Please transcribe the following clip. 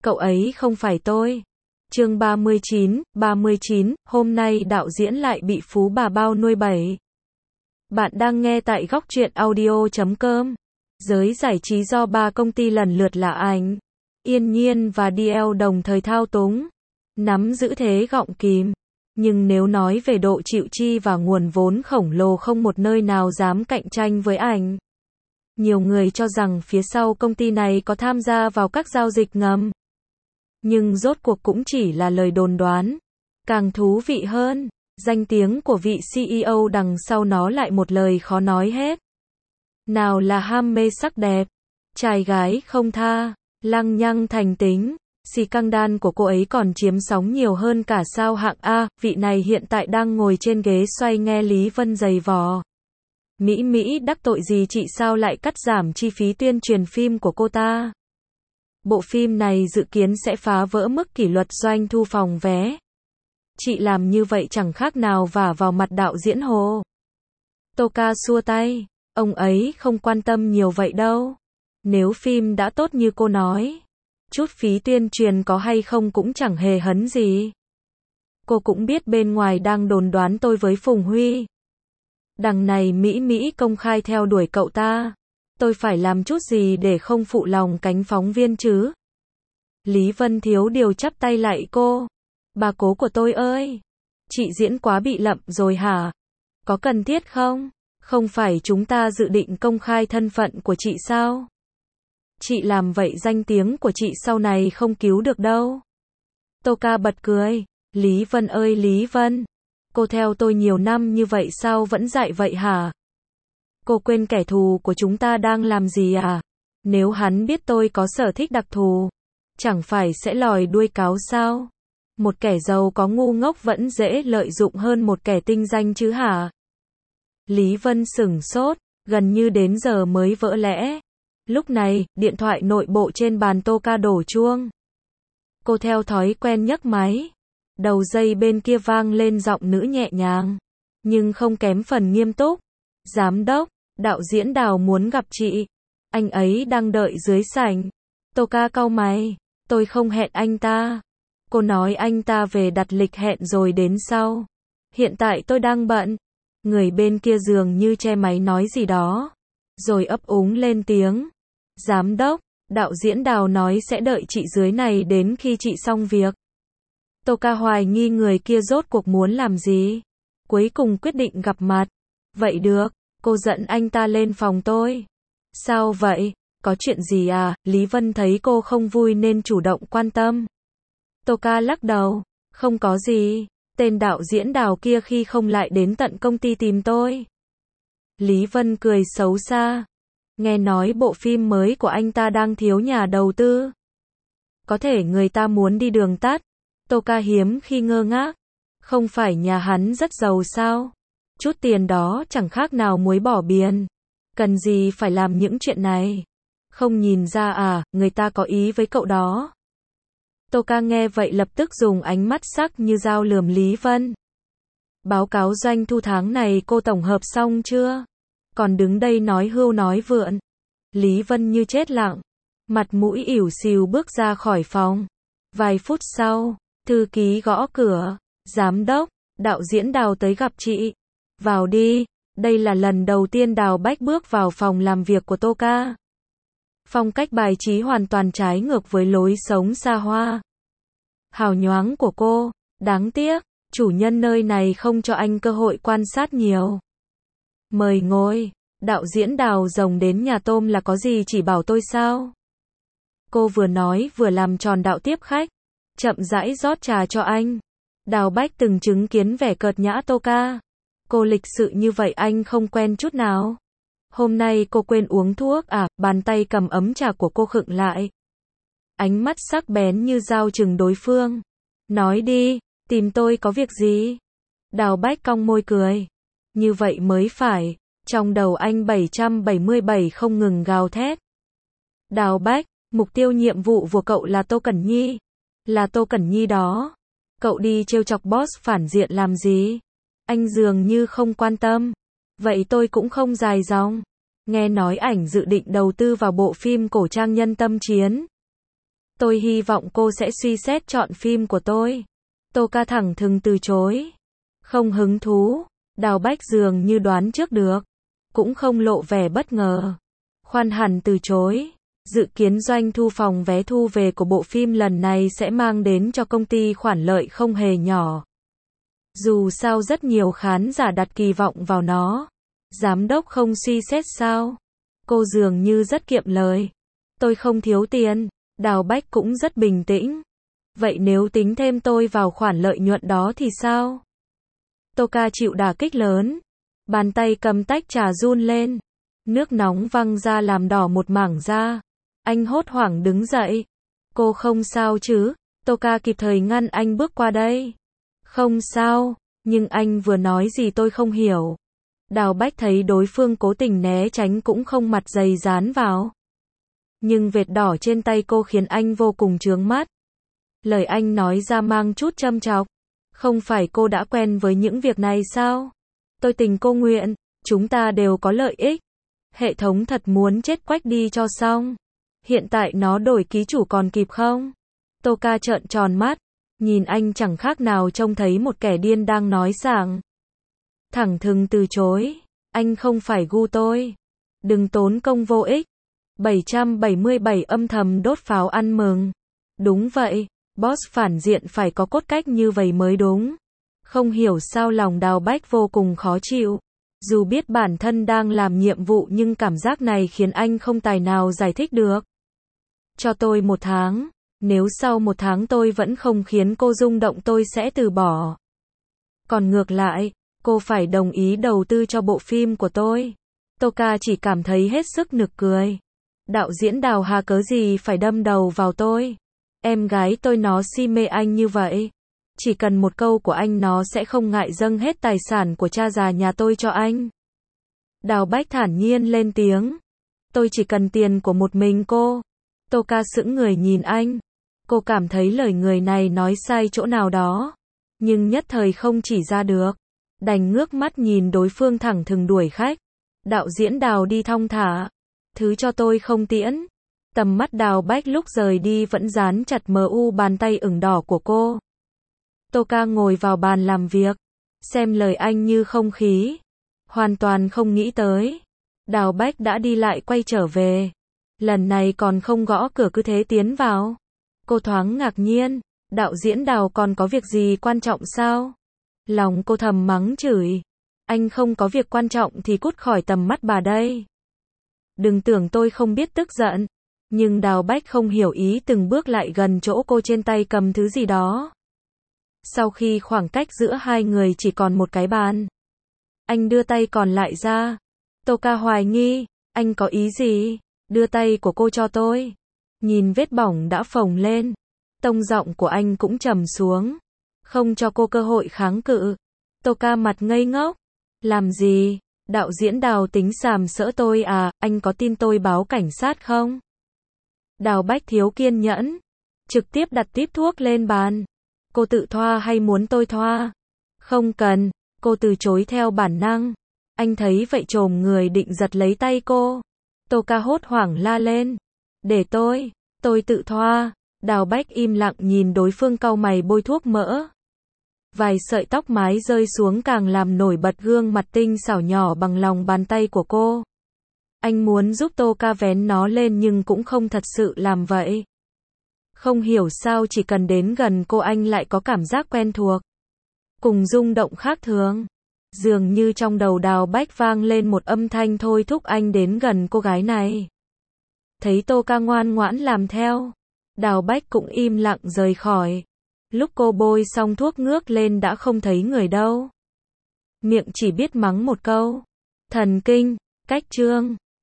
cậu ấy không phải tôi. Chương 39, hôm nay đạo diễn lại bị phú bà bao nuôi bẩy. Bạn đang nghe tại góc truyện audio.com. Giới giải trí do 3 công ty lần lượt là Ảnh, Yên Nhiên và DL đồng thời thao túng, nắm giữ thế gọng kìm. Nhưng nếu nói về độ chịu chi và nguồn vốn khổng lồ, không một nơi nào dám cạnh tranh với Ảnh. Nhiều người cho rằng phía sau công ty này có tham gia vào các giao dịch ngầm. Nhưng rốt cuộc cũng chỉ là lời đồn đoán. Càng thú vị hơn, danh tiếng của vị CEO đằng sau nó lại một lời khó nói hết. Nào là ham mê sắc đẹp, trai gái không tha, lăng nhăng thành tính, scandal của cô ấy còn chiếm sóng nhiều hơn cả sao hạng A. Vị này hiện tại đang ngồi trên ghế xoay nghe Lý Vân giày vò. Mỹ đắc tội gì chị sao lại cắt giảm chi phí tuyên truyền phim của cô ta? Bộ phim này dự kiến sẽ phá vỡ mức kỷ luật doanh thu phòng vé. Chị làm như vậy chẳng khác nào vả vào mặt đạo diễn Hồ. Toka xua tay, ông ấy không quan tâm nhiều vậy đâu. Nếu phim đã tốt như cô nói, chút phí tuyên truyền có hay không cũng chẳng hề hấn gì. Cô cũng biết bên ngoài đang đồn đoán tôi với Phùng Huy. Đằng này Mỹ công khai theo đuổi cậu ta. Tôi phải làm chút gì để không phụ lòng cánh phóng viên chứ? Lý Vân thiếu điều chắp tay lại cô. Bà cố của tôi ơi! Chị diễn quá bị lậm rồi hả? Có cần thiết không? Không phải chúng ta dự định công khai thân phận của chị sao? Chị làm vậy danh tiếng của chị sau này không cứu được đâu. Toka bật cười. Lý Vân ơi Lý Vân! Cô theo tôi nhiều năm như vậy sao vẫn dại vậy hả? Cô quên kẻ thù của chúng ta đang làm gì à? Nếu hắn biết tôi có sở thích đặc thù, chẳng phải sẽ lòi đuôi cáo sao? Một kẻ giàu có ngu ngốc vẫn dễ lợi dụng hơn một kẻ tinh danh chứ hả? Lý Vân sửng sốt, gần như đến giờ mới vỡ lẽ. Lúc này, điện thoại nội bộ trên bàn Toka đổ chuông. Cô theo thói quen nhấc máy. Đầu dây bên kia vang lên giọng nữ nhẹ nhàng, nhưng không kém phần nghiêm túc. Giám đốc, đạo diễn Đào muốn gặp chị. Anh ấy đang đợi dưới sảnh. Toka cau mày. Tôi không hẹn anh ta. Cô nói anh ta về đặt lịch hẹn rồi đến sau. Hiện tại tôi đang bận. Người bên kia dường như che máy nói gì đó, rồi ấp úng lên tiếng. Giám đốc, đạo diễn Đào nói sẽ đợi chị dưới này đến khi chị xong việc. Toka hoài nghi người kia rốt cuộc muốn làm gì. Cuối cùng quyết định gặp mặt. Vậy được, cô dẫn anh ta lên phòng tôi. Sao vậy? Có chuyện gì à? Lý Vân thấy cô không vui nên chủ động quan tâm. Toka lắc đầu. Không có gì. Tên đạo diễn Đào kia khi không lại đến tận công ty tìm tôi. Lý Vân cười xấu xa. Nghe nói bộ phim mới của anh ta đang thiếu nhà đầu tư. Có thể người ta muốn đi đường tắt. Toka hiếm khi ngơ ngác. Không phải nhà hắn rất giàu sao? Chút tiền đó chẳng khác nào muối bỏ biển. Cần gì phải làm những chuyện này? Không nhìn ra à, người ta có ý với cậu đó. Toka nghe vậy lập tức dùng ánh mắt sắc như dao lườm Lý Vân. Báo cáo doanh thu tháng này cô tổng hợp xong chưa? Còn đứng đây nói hưu nói vượn. Lý Vân như chết lặng. Mặt mũi ỉu xìu bước ra khỏi phòng. Vài phút sau, thư ký gõ cửa. Giám đốc, đạo diễn Đào tới gặp chị. Vào đi. Đây là lần đầu tiên Đào Bách bước vào phòng làm việc của Toka. Phong cách bài trí hoàn toàn trái ngược với lối sống xa hoa, hào nhoáng của cô. Đáng tiếc, chủ nhân nơi này không cho anh cơ hội quan sát nhiều. Mời ngồi. Đạo diễn Đào rồng đến nhà tôm là có gì chỉ bảo tôi sao? Cô vừa nói vừa làm tròn đạo tiếp khách. Chậm rãi rót trà cho anh. Đào Bách từng chứng kiến vẻ cợt nhã Toka. Cô lịch sự như vậy anh không quen chút nào. Hôm nay cô quên uống thuốc à? Bàn tay cầm ấm trà của cô khựng lại. Ánh mắt sắc bén như dao chừng đối phương. Nói đi, tìm tôi có việc gì? Đào Bách cong môi cười. Như vậy mới phải. Trong đầu anh 777 không ngừng gào thét. Đào Bách, mục tiêu nhiệm vụ của cậu là Tô Cẩn Nhi. Là Tô Cẩn Nhi đó. Cậu đi trêu chọc boss phản diện làm gì? Anh dường như không quan tâm. Vậy tôi cũng không dài dòng. Nghe nói Ảnh dự định đầu tư vào bộ phim cổ trang Nhân Tâm Chiến. Tôi hy vọng cô sẽ suy xét chọn phim của tôi. Tô Ca thẳng thừng từ chối. Không hứng thú. Đào Bách dường như đoán trước được. Cũng không lộ vẻ bất ngờ. Khoan hẳn từ chối. Dự kiến doanh thu phòng vé thu về của bộ phim lần này sẽ mang đến cho công ty khoản lợi không hề nhỏ. Dù sao rất nhiều khán giả đặt kỳ vọng vào nó. Giám đốc không suy xét sao? Cô dường như rất kiệm lời. Tôi không thiếu tiền. Đào Bách cũng rất bình tĩnh. Vậy nếu tính thêm tôi vào khoản lợi nhuận đó thì sao? Tô Ca chịu đả kích lớn. Bàn tay cầm tách trà run lên. Nước nóng văng ra làm đỏ một mảng da. Anh hốt hoảng đứng dậy. Cô không sao chứ? Tô Ca kịp thời ngăn anh bước qua đây. Không sao, nhưng anh vừa nói gì tôi không hiểu. Đào Bách thấy đối phương cố tình né tránh cũng không mặt dày dán vào. Nhưng vệt đỏ trên tay cô khiến anh vô cùng chướng mắt. Lời anh nói ra mang chút châm chọc. Không phải cô đã quen với những việc này sao? Tôi tình cô nguyện, chúng ta đều có lợi ích. Hệ thống thật muốn chết quách đi cho xong. Hiện tại nó đổi ký chủ còn kịp không? Tô Ca trợn tròn mắt, nhìn anh chẳng khác nào trông thấy một kẻ điên đang nói sảng. Thẳng thừng từ chối, anh không phải gu tôi. Đừng tốn công vô ích. 777 âm thầm đốt pháo ăn mừng. Đúng vậy, boss phản diện phải có cốt cách như vậy mới đúng. Không hiểu sao lòng Đào Bách vô cùng khó chịu. Dù biết bản thân đang làm nhiệm vụ nhưng cảm giác này khiến anh không tài nào giải thích được. Cho tôi 1 tháng. Nếu sau 1 tháng tôi vẫn không khiến cô rung động tôi sẽ từ bỏ. Còn ngược lại, cô phải đồng ý đầu tư cho bộ phim của tôi. Tô Ca chỉ cảm thấy hết sức nực cười. Đạo diễn Đào Hà cớ gì phải đâm đầu vào tôi. Em gái tôi nó si mê anh như vậy. Chỉ cần một câu của anh nó sẽ không ngại dâng hết tài sản của cha già nhà tôi cho anh. Đào Bách thản nhiên lên tiếng. Tôi chỉ cần tiền của một mình cô. Tô Ca sững người nhìn anh. Cô cảm thấy lời người này nói sai chỗ nào đó. Nhưng nhất thời không chỉ ra được. Đành ngước mắt nhìn đối phương thẳng thừng đuổi khách. Đạo diễn Đào đi thong thả. Thứ cho tôi không tiễn. Tầm mắt Đào Bách lúc rời đi vẫn dán chặt mu bàn tay ửng đỏ của cô. Tô Ca ngồi vào bàn làm việc. Xem lời anh như không khí. Hoàn toàn không nghĩ tới. Đào Bách đã đi lại quay trở về. Lần này còn không gõ cửa cứ thế tiến vào. Cô thoáng ngạc nhiên. Đạo diễn Đào còn có việc gì quan trọng sao? Lòng cô thầm mắng chửi. Anh không có việc quan trọng thì cút khỏi tầm mắt bà đây. Đừng tưởng tôi không biết tức giận. Nhưng Đào Bách không hiểu ý từng bước lại gần chỗ cô trên tay cầm thứ gì đó. Sau khi khoảng cách giữa hai người chỉ còn một cái bàn. Anh đưa tay còn lại ra. Tô Ca hoài nghi. Anh có ý gì? Đưa tay của cô cho tôi. Nhìn vết bỏng đã phồng lên. Tông giọng của anh cũng trầm xuống. Không cho cô cơ hội kháng cự. Tô Ca mặt ngây ngốc. Làm gì? Đạo diễn Đào tính sàm sỡ tôi à? Anh có tin tôi báo cảnh sát không? Đào Bách thiếu kiên nhẫn. Trực tiếp đặt típ thuốc lên bàn. Cô tự thoa hay muốn tôi thoa? Không cần. Cô từ chối theo bản năng. Anh thấy vậy chồm người định giật lấy tay cô. Tô Ca hốt hoảng la lên. Để tôi tự thoa. Đào Bách im lặng nhìn đối phương cau mày bôi thuốc mỡ. Vài sợi tóc mái rơi xuống càng làm nổi bật gương mặt tinh xảo nhỏ bằng lòng bàn tay của cô. Anh muốn giúp Tô Ca vén nó lên nhưng cũng không thật sự làm vậy. Không hiểu sao chỉ cần đến gần cô anh lại có cảm giác quen thuộc. Cùng rung động khác thường. Dường như trong đầu Đào Bách vang lên một âm thanh thôi thúc anh đến gần cô gái này. Thấy Tô Ca ngoan ngoãn làm theo. Đào Bách cũng im lặng rời khỏi. Lúc cô bôi xong thuốc ngước lên đã không thấy người đâu. Miệng chỉ biết mắng một câu. Thần kinh, cách trương.